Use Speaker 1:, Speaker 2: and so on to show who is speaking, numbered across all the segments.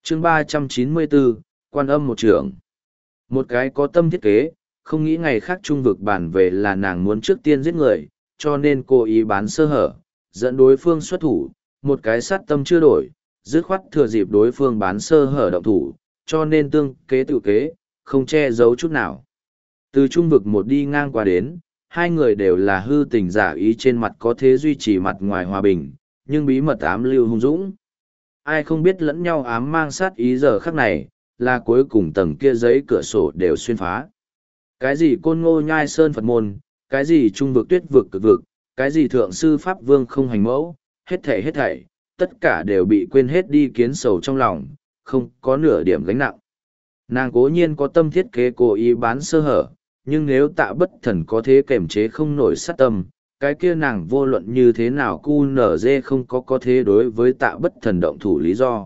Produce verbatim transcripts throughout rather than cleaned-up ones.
Speaker 1: chương ba trăm chín mươi bốn, quan âm một trưởng. Một cái có tâm thiết kế, không nghĩ ngày khác trung vực bản về là nàng muốn trước tiên giết người, cho nên cố ý bán sơ hở, dẫn đối phương xuất thủ, một cái sát tâm chưa đổi, dứt khoát thừa dịp đối phương bán sơ hở động thủ, cho nên tương kế tự kế, không che giấu chút nào. Từ trung vực một đi ngang qua đến, hai người đều là hư tình giả ý trên mặt có thế duy trì mặt ngoài hòa bình, nhưng bí mật ám lưu hung dũng. Ai không biết lẫn nhau ám mang sát ý giờ khắc này, là cuối cùng tầng kia giấy cửa sổ đều xuyên phá. Cái gì côn ngô nhai sơn Phật môn, cái gì trung vực tuyết vực cực vực, cái gì thượng sư Pháp vương không hành mẫu, hết thảy hết thảy, tất cả đều bị quên hết đi kiến sầu trong lòng, không có nửa điểm gánh nặng. Nàng cố nhiên có tâm thiết kế cố ý bán sơ hở, nhưng nếu tạ bất thần có thế kềm chế không nổi sát tâm, cái kia nàng vô luận như thế nào cu nở dê không có có thế đối với tạ bất thần động thủ lý do.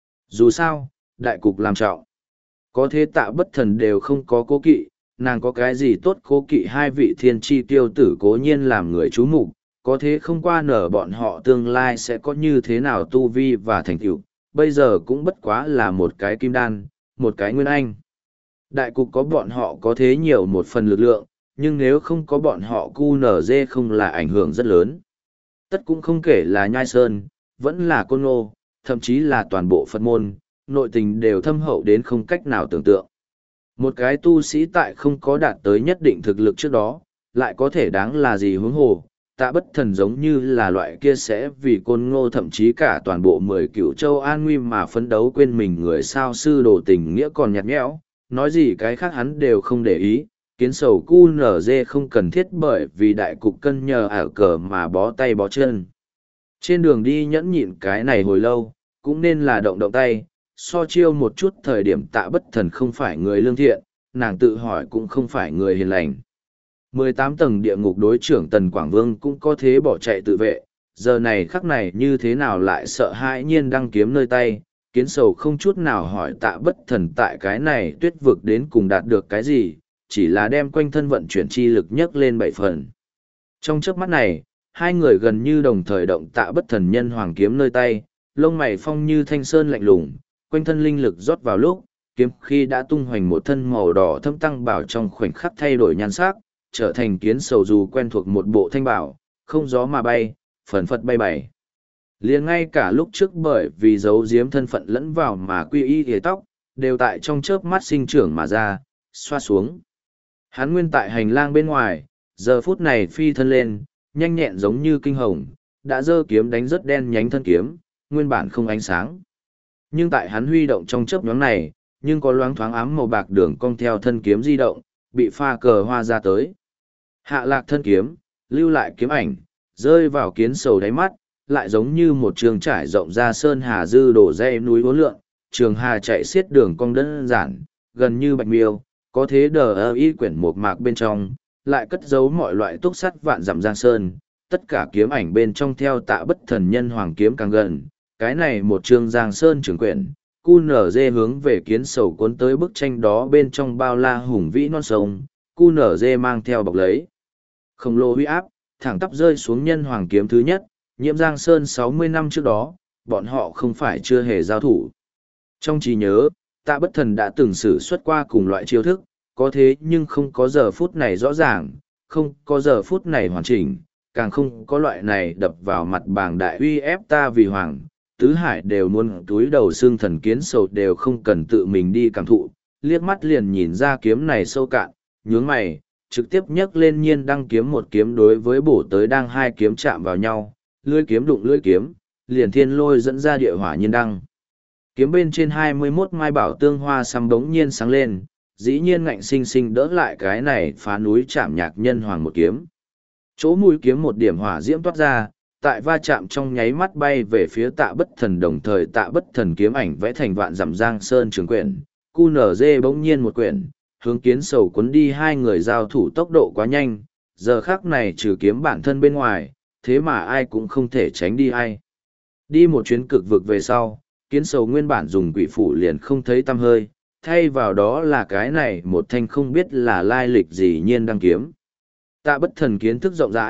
Speaker 1: Dù sao, đại cục làm trọng. Có thế tạ bất thần đều không có cố kỵ, nàng có cái gì tốt cố kỵ hai vị thiên tri tiêu tử cố nhiên làm người chú mục, có thế không qua nở bọn họ tương lai sẽ có như thế nào tu vi và thành tựu, bây giờ cũng bất quá là một cái kim đan, một cái nguyên anh. Đại cục có bọn họ có thế nhiều một phần lực lượng, nhưng nếu không có bọn họ cu nở dê không là ảnh hưởng rất lớn. Tất cũng không kể là nhai sơn, vẫn là côn ngô, thậm chí là toàn bộ Phật môn, nội tình đều thâm hậu đến không cách nào tưởng tượng. Một cái tu sĩ tại không có đạt tới nhất định thực lực trước đó, lại có thể đáng là gì huống hồ, tạ bất thần giống như là loại kia sẽ vì côn ngô thậm chí cả toàn bộ mười cựu châu an nguy mà phấn đấu quên mình người sao sư đồ tình nghĩa còn nhạt nhẽo, nói gì cái khác hắn đều không để ý, kiến sầu cu nở dê không cần thiết bởi vì đại cục cân nhờ ở cờ mà bó tay bó chân. Trên đường đi nhẫn nhịn cái này hồi lâu, cũng nên là động động tay, so chiêu một chút thời điểm tạ bất thần không phải người lương thiện, nàng tự hỏi cũng không phải người hiền lành. mười tám tầng địa ngục đối trưởng Tần Quảng Vương cũng có thế bỏ chạy tự vệ, giờ này khắc này như thế nào lại sợ hãi nhiên đăng kiếm nơi tay, kiến sầu không chút nào hỏi tạ bất thần tại cái này tuyết vực đến cùng đạt được cái gì, chỉ là đem quanh thân vận chuyển chi lực nhấc lên bảy phần. Trong chớp mắt này, hai người gần như đồng thời động tạ bất thần nhân hoàng kiếm nơi tay, lông mày phong như thanh sơn lạnh lùng, quanh thân linh lực rót vào lúc, kiếm khi đã tung hoành một thân màu đỏ thâm tăng bảo trong khoảnh khắc thay đổi nhan sắc, trở thành kiến sầu dù quen thuộc một bộ thanh bảo, không gió mà bay, phần phật bay bảy. Liền ngay cả lúc trước bởi vì giấu giếm thân phận lẫn vào mà quy y ghề tóc, đều tại trong chớp mắt sinh trưởng mà ra, xoa xuống. Hắn nguyên tại hành lang bên ngoài, giờ phút này phi thân lên, nhanh nhẹn giống như kinh hồng, đã giơ kiếm đánh rất đen nhánh thân kiếm, nguyên bản không ánh sáng. Nhưng tại hắn huy động trong chớp nhoáng này, nhưng có loáng thoáng ám màu bạc đường cong theo thân kiếm di động, bị pha cờ hoa ra tới. Hạ lạc thân kiếm, lưu lại kiếm ảnh, rơi vào kiến sầu đáy mắt, lại giống như một trường trải rộng ra sơn hà dư đổ dây núi vốn lượn, trường hà chạy xiết đường cong đơn giản, gần như bạch miêu, có thế đờ ơ y quyển một mạc bên trong, lại cất giấu mọi loại túc sắt vạn dặm giang sơn, tất cả kiếm ảnh bên trong theo tạ bất thần nhân hoàng kiếm càng gần, cái này một trường giang sơn trường quyển, cu nở dê hướng về kiến sầu cuốn tới bức tranh đó bên trong bao la hùng vĩ non sông, cu nở dê mang theo bọc lấy. Khổng lồ huy áp, thẳng tắp rơi xuống nhân hoàng kiếm thứ nhất, nhiễm giang sơn sáu mươi năm trước đó, bọn họ không phải chưa hề giao thủ. Trong trí nhớ, tạ bất thần đã từng sử xuất qua cùng loại chiêu thức, có thế nhưng không có giờ phút này rõ ràng, không có giờ phút này hoàn chỉnh, càng không có loại này đập vào mặt bảng đại uy ép ta vì hoàng, tứ hải đều muốn túi đầu xương thần kiến sầu đều không cần tự mình đi cảm thụ, liếc mắt liền nhìn ra kiếm này sâu cạn, nhướng mày, trực tiếp nhấc lên nhiên đăng kiếm một kiếm đối với bổ tới đang hai kiếm chạm vào nhau, lưỡi kiếm đụng lưỡi kiếm, liền thiên lôi dẫn ra địa hỏa nhiên đăng. Kiếm bên trên hai mươi mốt mai bảo tương hoa xăm bỗng nhiên sáng lên, dĩ nhiên ngạnh sinh sinh đỡ lại cái này phá núi chạm nhạc nhân hoàng một kiếm. Chỗ mũi kiếm một điểm hỏa diễm toát ra, tại va chạm trong nháy mắt bay về phía tạ bất thần, đồng thời tạ bất thần kiếm ảnh vẽ thành vạn dặm giang sơn trường quyển, cu nở dê bỗng nhiên một quyển, hướng kiến sầu cuốn đi. Hai người giao thủ tốc độ quá nhanh, giờ khác này trừ kiếm bản thân bên ngoài, thế mà ai cũng không thể tránh đi ai. Đi một chuyến cực vực về sau, kiến sầu nguyên bản dùng quỷ phủ liền không thấy tăm hơi, thay vào đó là cái này một thanh không biết là lai lịch gì nhiên đăng kiếm. Tạ bất thần kiến thức rộng rãi,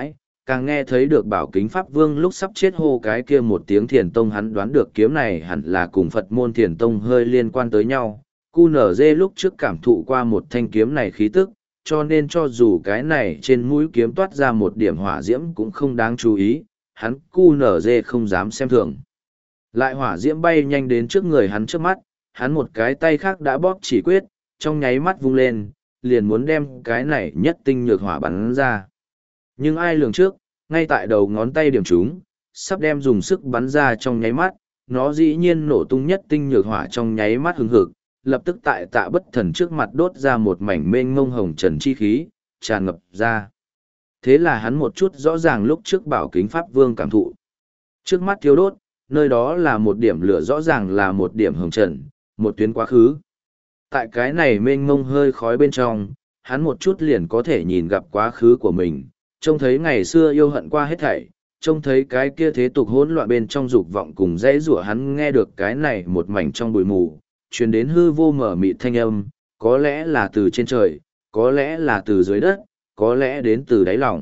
Speaker 1: Càng nghe thấy được Bảo Kính Pháp Vương lúc sắp chết hô cái kia một tiếng Thiền Tông, hắn đoán được kiếm này hẳn là cùng Phật môn Thiền Tông hơi liên quan tới nhau. cu en giê lúc trước cảm thụ qua một thanh kiếm này khí tức, cho nên cho dù cái này trên mũi kiếm toát ra một điểm hỏa diễm cũng không đáng chú ý, hắn cu en giê không dám xem thường. Lại hỏa diễm bay nhanh đến trước người hắn trước mắt, hắn một cái tay khác đã bóp chỉ quyết, trong nháy mắt vung lên, liền muốn đem cái này nhất tinh nhược hỏa bắn ra. Nhưng ai lường trước, ngay tại đầu ngón tay điểm trúng, sắp đem dùng sức bắn ra trong nháy mắt, nó dĩ nhiên nổ tung nhất tinh nhược hỏa trong nháy mắt hứng hực, lập tức tại Tạ Bất Thần trước mặt đốt ra một mảnh mênh mông hồng trần chi khí, tràn ngập ra. Thế là hắn một chút rõ ràng lúc trước Bảo Kính Pháp Vương cảm thụ. Trước mắt thiếu đốt, nơi đó là một điểm lửa, rõ ràng là một điểm hồng trần, một tuyến quá khứ. Tại cái này mênh mông hơi khói bên trong, hắn một chút liền có thể nhìn gặp quá khứ của mình, trông thấy ngày xưa yêu hận qua hết thảy, trông thấy cái kia thế tục hỗn loạn bên trong dục vọng cùng dãy rủa, hắn nghe được cái này một mảnh trong bụi mù, truyền đến hư vô mở mịt thanh âm, có lẽ là từ trên trời, có lẽ là từ dưới đất, có lẽ đến từ đáy lòng.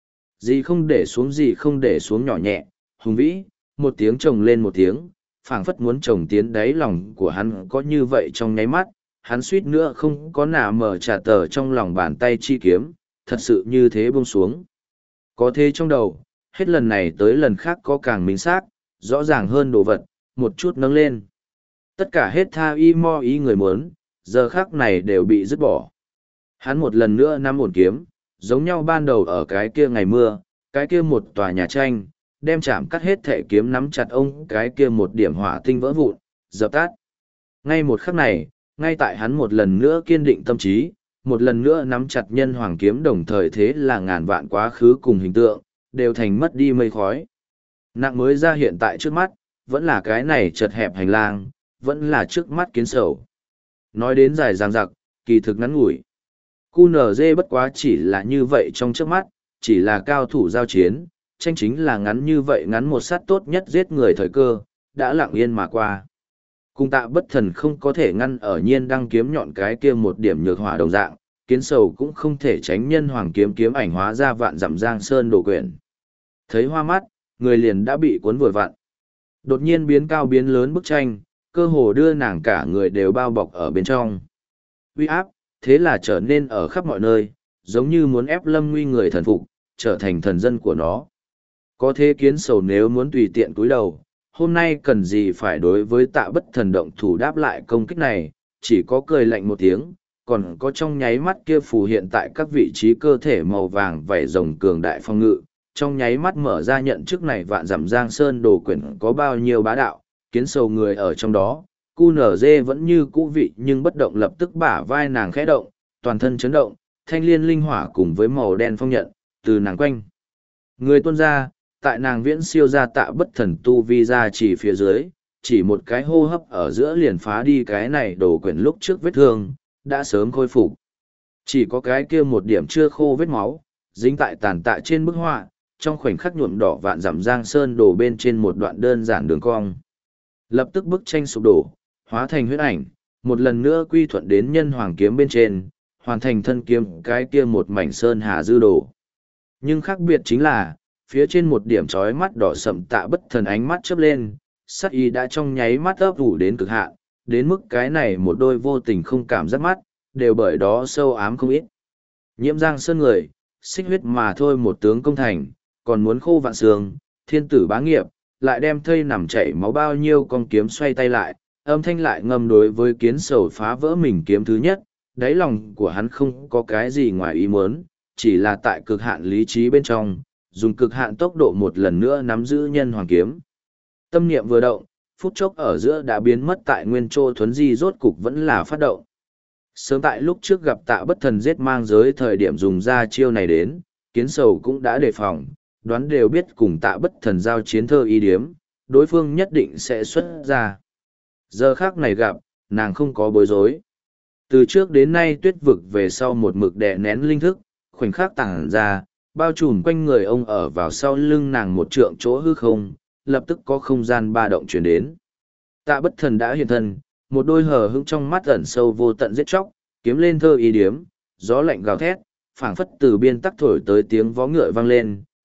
Speaker 1: Gì không để xuống, gì không để xuống, nhỏ nhẹ, hùng vĩ, một tiếng chồng lên một tiếng, phảng phất muốn chồng tiến đáy lòng của hắn có như vậy trong nháy mắt, hắn suýt nữa không có nà mở trả tờ trong lòng bàn tay chi kiếm, thật sự như thế buông xuống. Có thế trong đầu, hết lần này tới lần khác có càng minh xác, rõ ràng hơn đồ vật, một chút nâng lên. Tất cả hết tha y mo ý người muốn, giờ khác này đều bị dứt bỏ. Hắn một lần nữa nắm ổn kiếm, giống nhau ban đầu ở cái kia ngày mưa, cái kia một tòa nhà tranh, đem chạm cắt hết thể kiếm nắm chặt ông cái kia một điểm hỏa tinh vỡ vụn, dập tắt. Ngay một khắc này, ngay tại hắn một lần nữa kiên định tâm trí, một lần nữa nắm chặt nhân hoàng kiếm, đồng thời thế là ngàn vạn quá khứ cùng hình tượng, đều thành mất đi mây khói. Nặng mới ra hiện tại trước mắt, vẫn là cái này chật hẹp hành lang, vẫn là trước mắt kiến sầu. Nói đến dài dằng dặc, kỳ thực ngắn ngủi. cu en giê bất quá chỉ là như vậy trong trước mắt, chỉ là cao thủ giao chiến, tranh chính là ngắn như vậy, ngắn một sát tốt nhất giết người thời cơ, đã lặng yên mà qua. Cùng Tạ Bất Thần không có thể ngăn ở nhiên đăng kiếm nhọn cái kia một điểm nhược hỏa đồng dạng, kiến sầu cũng không thể tránh nhân hoàng kiếm kiếm ảnh hóa ra vạn dặm giang sơn đồ quyển. Thấy hoa mắt, người liền đã bị cuốn vội vặn. Đột nhiên biến cao biến lớn bức tranh, cơ hồ đưa nàng cả người đều bao bọc ở bên trong. Uy áp, thế là trở nên ở khắp mọi nơi, giống như muốn ép Lâm Nguy người thần phục, trở thành thần dân của nó. Có thế kiến sầu nếu muốn tùy tiện cúi đầu, hôm nay cần gì phải đối với Tạ Bất Thần động thủ đáp lại công kích này, chỉ có cười lạnh một tiếng, còn có trong nháy mắt kia phù hiện tại các vị trí cơ thể màu vàng vảy rồng cường đại phong ngự, trong nháy mắt mở ra nhận chức này vạn dặm giang sơn đồ quyển có bao nhiêu bá đạo, kiến sầu người ở trong đó, cu en giê vẫn như cũ vị nhưng bất động, lập tức bả vai nàng khẽ động, toàn thân chấn động, thanh liên linh hỏa cùng với màu đen phong nhận, từ nàng quanh. Người tuôn ra, tại nàng viễn siêu ra Tạ Bất Thần tu vi ra chỉ phía dưới, chỉ một cái hô hấp ở giữa liền phá đi cái này đồ quyển lúc trước vết thương, đã sớm khôi phục. Chỉ có cái kia một điểm chưa khô vết máu, dính tại tàn tạ trên bức họa, trong khoảnh khắc nhuộm đỏ vạn dặm giang sơn đổ bên trên một đoạn đơn giản đường cong. Lập tức bức tranh sụp đổ, hóa thành huyết ảnh, một lần nữa quy thuận đến nhân hoàng kiếm bên trên, hoàn thành thân kiếm cái kia một mảnh sơn hà dư đồ. Nhưng khác biệt chính là, phía trên một điểm chói mắt đỏ sậm Tạ Bất Thần ánh mắt chớp lên, sắc ý đã trong nháy mắt ấp ủ đến cực hạn, đến mức cái này một đôi vô tình không cảm giác mắt, đều bởi đó sâu ám không ít. Nhiễm giang sơn người, xích huyết mà thôi một tướng công thành, còn muốn khô vạn xương, thiên tử bá nghiệp, lại đem thây nằm chảy máu bao nhiêu con kiếm xoay tay lại, âm thanh lại ngâm đối với kiến sầu phá vỡ mình kiếm thứ nhất, đáy lòng của hắn không có cái gì ngoài ý muốn, chỉ là tại cực hạn lý trí bên trong, dùng cực hạn tốc độ một lần nữa nắm giữ nhân hoàng kiếm. Tâm niệm vừa động, phút chốc ở giữa đã biến mất tại nguyên trô thuấn di, rốt cục vẫn là phát động. Sớm tại lúc trước gặp Tạ Bất Thần giết mang giới thời điểm dùng ra chiêu này đến, kiến sầu cũng đã đề phòng, đoán đều biết cùng Tạ Bất Thần giao chiến thơ ý điếm, đối phương nhất định sẽ xuất ra. Giờ khác này gặp, nàng không có bối rối. Từ trước đến nay tuyết vực về sau một mực đè nén linh thức, khoảnh khắc tàng ra, bao trùm quanh người ông ở vào sau lưng nàng một trượng chỗ hư không, lập tức có không gian ba động chuyển đến. Tạ Bất Thần đã hiện thân, một đôi hờ hững trong mắt ẩn sâu vô tận giết chóc, kiếm lên thơ ý điếm, gió lạnh gào thét, phảng phất từ biên tắc thổi tới tiếng vó ngựa vang lên,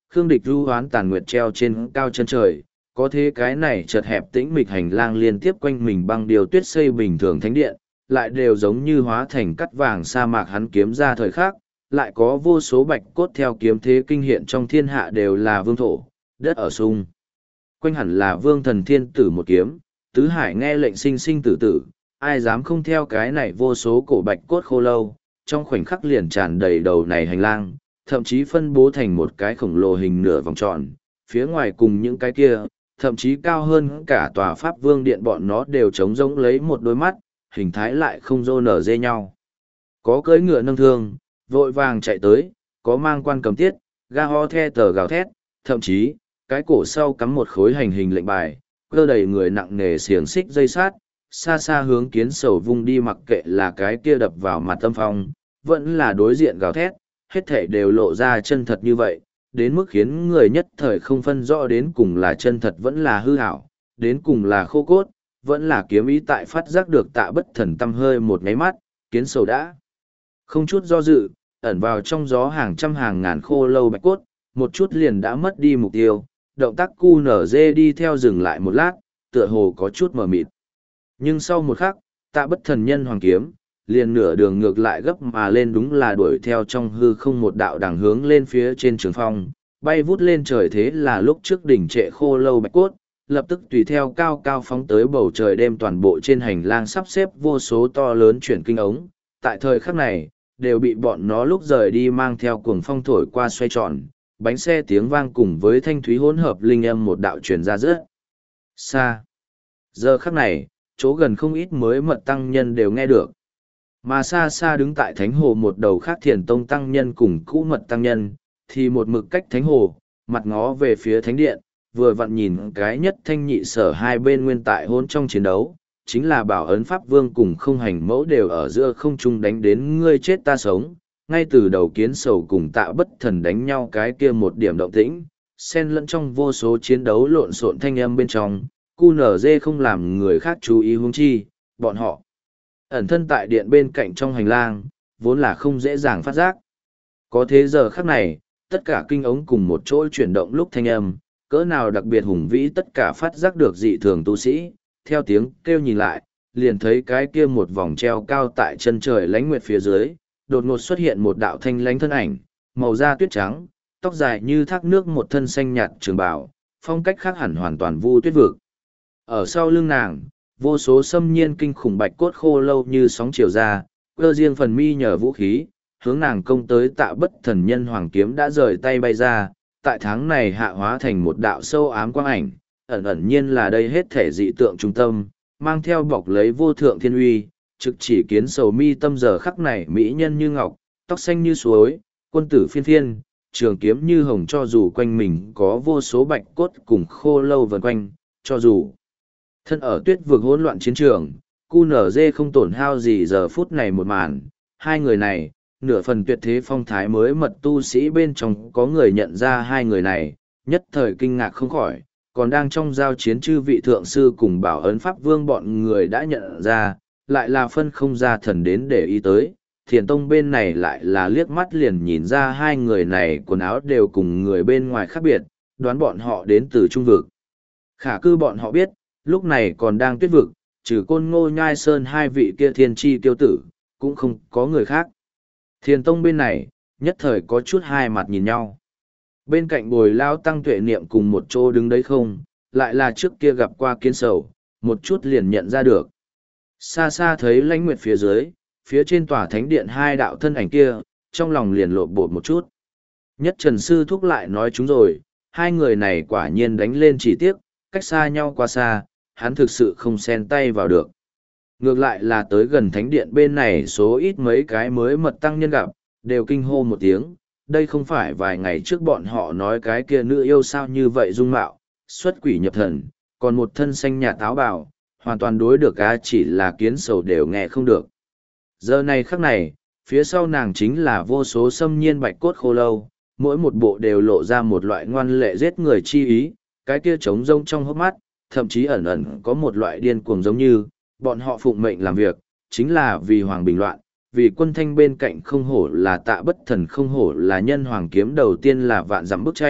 Speaker 1: Khương Địch ru hoán tàn nguyệt treo trên cao chân trời, có thế cái này chật hẹp tĩnh mịch hành lang liên tiếp quanh mình băng điều tuyết xây bình thường thánh điện, lại đều giống như hóa thành cắt vàng sa mạc hắn kiếm ra thời khắc, lại có vô số bạch cốt theo kiếm thế kinh hiện trong thiên hạ đều là vương thổ, đất ở sung. Quanh hẳn là vương thần thiên tử một kiếm, tứ hải nghe lệnh sinh sinh tử tử, ai dám không theo cái này vô số cổ bạch cốt khô lâu, trong khoảnh khắc liền tràn đầy đầu này hành lang, thậm chí phân bố thành một cái khổng lồ hình nửa vòng tròn, phía ngoài cùng những cái kia, thậm chí cao hơn cả tòa pháp vương điện bọn nó đều trống rỗng lấy một đôi mắt, hình thái lại không rô nở dê nhau. Có cưỡi ngựa nâng thương, vội vàng chạy tới, có mang quan cầm tiết, ga ho the tờ gào thét, thậm chí, cái cổ sau cắm một khối hành hình lệnh bài, cơ đầy người nặng nề xiềng xích dây sát, xa xa hướng kiến sầu vung đi mặc kệ là cái kia đập vào mặt tâm phong, vẫn là đối diện gào thét, hết thể đều lộ ra chân thật như vậy, đến mức khiến người nhất thời không phân rõ đến cùng là chân thật vẫn là hư hảo, đến cùng là khô cốt, vẫn là kiếm ý tại phát giác được tạ bất thần tâm hơi một ngáy mắt, kiến sầu đã không chút do dự, ẩn vào trong gió hàng trăm hàng ngàn khô lâu bạch cốt, một chút liền đã mất đi mục tiêu, động tác cu nở dê đi theo dừng lại một lát, tựa hồ có chút mờ mịt. Nhưng sau một khắc, tạ bất thần nhân hoàng kiếm, liền nửa đường ngược lại gấp mà lên đúng là đuổi theo trong hư không một đạo đằng hướng lên phía trên trường phong, bay vút lên trời thế là lúc trước đỉnh trệ khô lâu bạch cốt, lập tức tùy theo cao cao phóng tới bầu trời đêm toàn bộ trên hành lang sắp xếp vô số to lớn chuyển kinh ống, tại thời khắc này, đều bị bọn nó lúc rời đi mang theo cuồng phong thổi qua xoay tròn, bánh xe tiếng vang cùng với thanh thúy hỗn hợp linh âm một đạo truyền ra rất xa. Giờ khắc này, chỗ gần không ít mới mật tăng nhân đều nghe được. Mà xa xa đứng tại thánh hồ một đầu khác thiền tông tăng nhân cùng cũ mật tăng nhân, thì một mực cách thánh hồ, mặt ngó về phía thánh điện, vừa vặn nhìn cái nhất thanh nhị sở hai bên nguyên tại hôn trong chiến đấu, chính là bảo ấn pháp vương cùng không hành mẫu đều ở giữa không trung đánh đến ngươi chết ta sống, ngay từ đầu kiến sầu cùng tạ bất thần đánh nhau cái kia một điểm động tĩnh, xen lẫn trong vô số chiến đấu lộn xộn thanh âm bên trong, cu nở dê không làm người khác chú ý huống chi, bọn họ ẩn thân tại điện bên cạnh trong hành lang, vốn là không dễ dàng phát giác. Có thế giờ khắc này, tất cả kinh ống cùng một chỗ chuyển động lúc thanh âm, cỡ nào đặc biệt hùng vĩ tất cả phát giác được dị thường tu sĩ, theo tiếng kêu nhìn lại, liền thấy cái kia một vòng treo cao tại chân trời lánh nguyệt phía dưới, đột ngột xuất hiện một đạo thanh lánh thân ảnh, màu da tuyết trắng, tóc dài như thác nước một thân xanh nhạt trường bào, phong cách khác hẳn hoàn toàn vu tuyết vực. Ở sau lưng nàng, vô số xâm nhiên kinh khủng bạch cốt khô lâu như sóng chiều ra, cơ riêng phần mi nhờ vũ khí, hướng nàng công tới tạ bất thần nhân hoàng kiếm đã rời tay bay ra, tại tháng này hạ hóa thành một đạo sâu ám quang ảnh, ẩn ẩn nhiên là đây hết thể dị tượng trung tâm, mang theo bọc lấy vô thượng thiên uy, trực chỉ kiến sầu mi tâm giờ khắc này mỹ nhân như ngọc, tóc xanh như suối, quân tử phiên phiên, trường kiếm như hồng cho dù quanh mình có vô số bạch cốt cùng khô lâu vần quanh, cho dù thân ở tuyết vực hỗn loạn chiến trường, cu nở dê không tổn hao gì giờ phút này một màn, hai người này, nửa phần tuyệt thế phong thái mới mật tu sĩ bên trong có người nhận ra hai người này, nhất thời kinh ngạc không khỏi, còn đang trong giao chiến chư vị thượng sư cùng bảo ấn pháp vương bọn người đã nhận ra, lại là phân không ra thần đến để ý tới, thiền tông bên này lại là liếc mắt liền nhìn ra hai người này quần áo đều cùng người bên ngoài khác biệt, đoán bọn họ đến từ trung vực. Khả cư bọn họ biết, lúc này còn đang tuyết vực, trừ côn ngô nhai sơn hai vị kia thiên tri tiêu tử, cũng không có người khác. Thiền tông bên này, nhất thời có chút hai mặt nhìn nhau. Bên cạnh bồi lao tăng tuệ niệm cùng một chỗ đứng đấy không, lại là trước kia gặp qua kiến sầu, một chút liền nhận ra được. Xa xa thấy lãnh nguyệt phía dưới, phía trên tòa thánh điện hai đạo thân ảnh kia, trong lòng liền lộ bột một chút. Nhất Trần Sư thúc lại nói chúng rồi, hai người này quả nhiên đánh lên chỉ tiếc, cách xa nhau quá xa, hắn thực sự không xen tay vào được. Ngược lại là tới gần thánh điện bên này số ít mấy cái mới mật tăng nhân gặp, đều kinh hô một tiếng, đây không phải vài ngày trước bọn họ nói cái kia nữ yêu sao như vậy dung mạo, xuất quỷ nhập thần, còn một thân xanh nhạt áo bào, hoàn toàn đối được á chỉ là kiến sầu đều nghe không được. Giờ này khắc này, phía sau nàng chính là vô số xâm nhiên bạch cốt khô lâu, mỗi một bộ đều lộ ra một loại ngoan lệ giết người chi ý, cái kia trống rông trong hốc mắt, thậm chí ẩn ẩn có một loại điên cuồng giống như, bọn họ phụng mệnh làm việc, chính là vì hoàng bình loạn, vì quân thanh bên cạnh không hổ là tạ bất thần không hổ là nhân hoàng kiếm đầu tiên là vạn dặm bức tranh,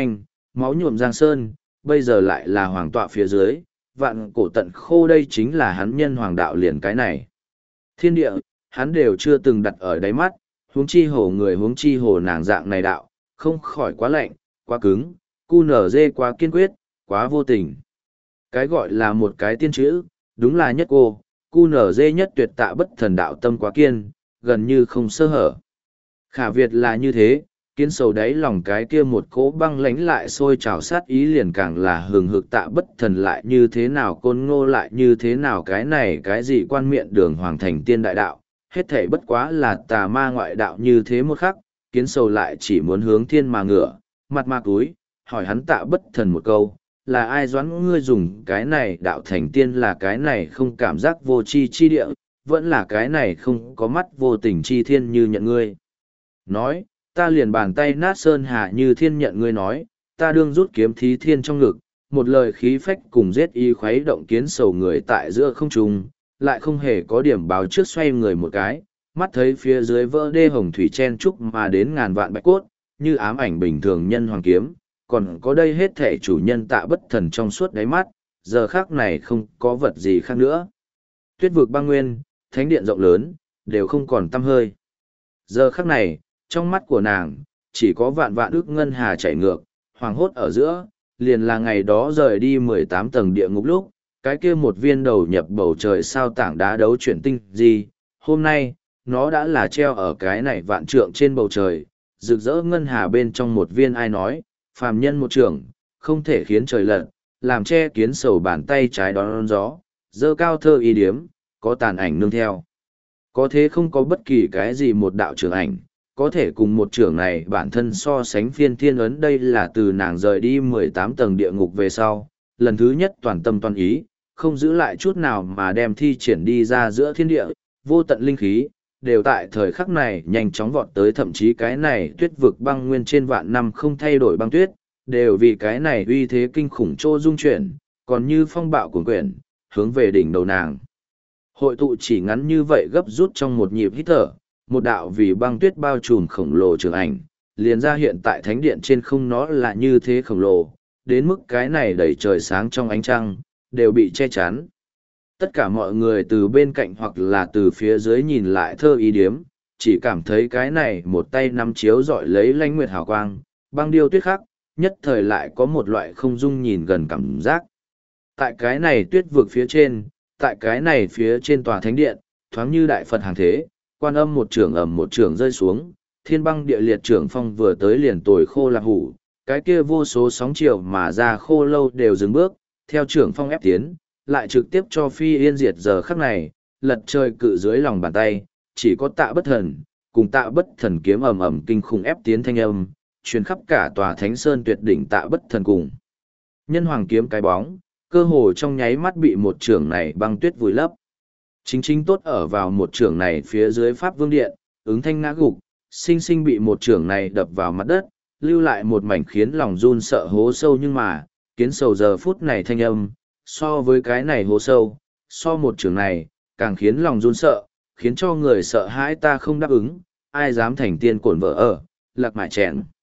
Speaker 1: máu nhuộm giang sơn, bây giờ lại là hoàng tọa phía dưới, vạn cổ tận khô đây chính là hắn nhân hoàng đạo liền cái này. Thiên địa, hắn đều chưa từng đặt ở đáy mắt, huống chi hồ người huống chi hồ nàng dạng này đạo, không khỏi quá lạnh, quá cứng, cu nở dê quá kiên quyết, quá vô tình. Cái gọi là một cái tiên chữ, đúng là nhất cô, cu nở dê nhất tuyệt tạ bất thần đạo tâm quá kiên, gần như không sơ hở. Khả Việt là như thế, kiến sầu đáy lòng cái kia một cỗ băng lánh lại sôi trào sát ý liền càng là hừng hực tạ bất thần lại như thế nào côn ngô lại như thế nào cái này cái gì quan miệng đường hoàng thành tiên đại đạo, hết thể bất quá là tà ma ngoại đạo như thế một khắc, kiến sầu lại chỉ muốn hướng thiên mà ngửa, mặt mạc túi, hỏi hắn tạ bất thần một câu, là ai doãn ngươi dùng cái này đạo thành tiên là cái này không cảm giác vô chi chi địa, vẫn là cái này không có mắt vô tình chi thiên như nhận ngươi. Nói, ta liền bàn tay nát sơn hà như thiên nhận ngươi nói, ta đương rút kiếm thí thiên trong ngực, một lời khí phách cùng giết y khuấy động kiến sầu người tại giữa không trung, lại không hề có điểm báo trước xoay người một cái, mắt thấy phía dưới vỡ đê hồng thủy chen trúc mà đến ngàn vạn bạch cốt, như ám ảnh bình thường nhân hoàng kiếm, còn có đây hết thể chủ nhân tạ bất thần trong suốt đáy mắt, giờ khác này không có vật gì khác nữa. Tuyết vực băng nguyên, thánh điện rộng lớn, đều không còn tăm hơi. Giờ khắc này, trong mắt của nàng, chỉ có vạn vạn ước ngân hà chảy ngược, hoàng hốt ở giữa, liền là ngày đó rời đi mười tám tầng địa ngục lúc, cái kia một viên đầu nhập bầu trời sao tảng đá đấu chuyển tinh gì, hôm nay, nó đã là treo ở cái này vạn trượng trên bầu trời, rực rỡ ngân hà bên trong một viên ai nói, phàm nhân một trường, không thể khiến trời lật, làm che kiến sầu bàn tay trái đón gió, dơ cao thơ y điếm, có tàn ảnh nương theo. Có thế không có bất kỳ cái gì một đạo trưởng ảnh, có thể cùng một trưởng này bản thân so sánh phiên thiên ấn đây là từ nàng rời đi mười tám tầng địa ngục về sau, lần thứ nhất toàn tâm toàn ý, không giữ lại chút nào mà đem thi triển đi ra giữa thiên địa, vô tận linh khí, đều tại thời khắc này nhanh chóng vọt tới thậm chí cái này tuyết vực băng nguyên trên vạn năm không thay đổi băng tuyết, đều vì cái này uy thế kinh khủng trô dung chuyển, còn như phong bạo cuồng quyển, hướng về đỉnh đầu nàng. Hội tụ chỉ ngắn như vậy gấp rút trong một nhịp hít thở, một đạo vì băng tuyết bao trùm khổng lồ trường ảnh, liền ra hiện tại thánh điện trên không nó là như thế khổng lồ, đến mức cái này đầy trời sáng trong ánh trăng, đều bị che chắn. Tất cả mọi người từ bên cạnh hoặc là từ phía dưới nhìn lại thơ ý điếm, chỉ cảm thấy cái này một tay nắm chiếu dọi lấy lanh nguyệt hào quang, băng điêu tuyết khắc, nhất thời lại có một loại không dung nhìn gần cảm giác. Tại cái này tuyết vực phía trên, tại cái này phía trên tòa thánh điện, thoáng như đại Phật hàng thế, quan âm một trường ầm một trường rơi xuống, thiên băng địa liệt trưởng phong vừa tới liền tồi khô lạc hủ, cái kia vô số sóng chiều mà ra khô lâu đều dừng bước, theo trưởng phong ép tiến, lại trực tiếp cho phi yên diệt giờ khắc này, lật trời cự dưới lòng bàn tay, chỉ có tạ bất thần, cùng tạ bất thần kiếm ầm ầm kinh khủng ép tiến thanh âm, truyền khắp cả tòa thánh sơn tuyệt đỉnh tạ bất thần cùng. Nhân hoàng kiếm cái bóng, cơ hồ trong nháy mắt bị một trưởng này băng tuyết vùi lấp. Chính chính tốt ở vào một trưởng này phía dưới Pháp Vương Điện, ứng thanh ngã gục, sinh sinh bị một trưởng này đập vào mặt đất, lưu lại một mảnh khiến lòng run sợ hố sâu nhưng mà, kiến sầu giờ phút này thanh âm, so với cái này hố sâu, so một trưởng này, càng khiến lòng run sợ, khiến cho người sợ hãi ta không đáp ứng, ai dám thành tiên cổn vợ ở, lạc mại chèn.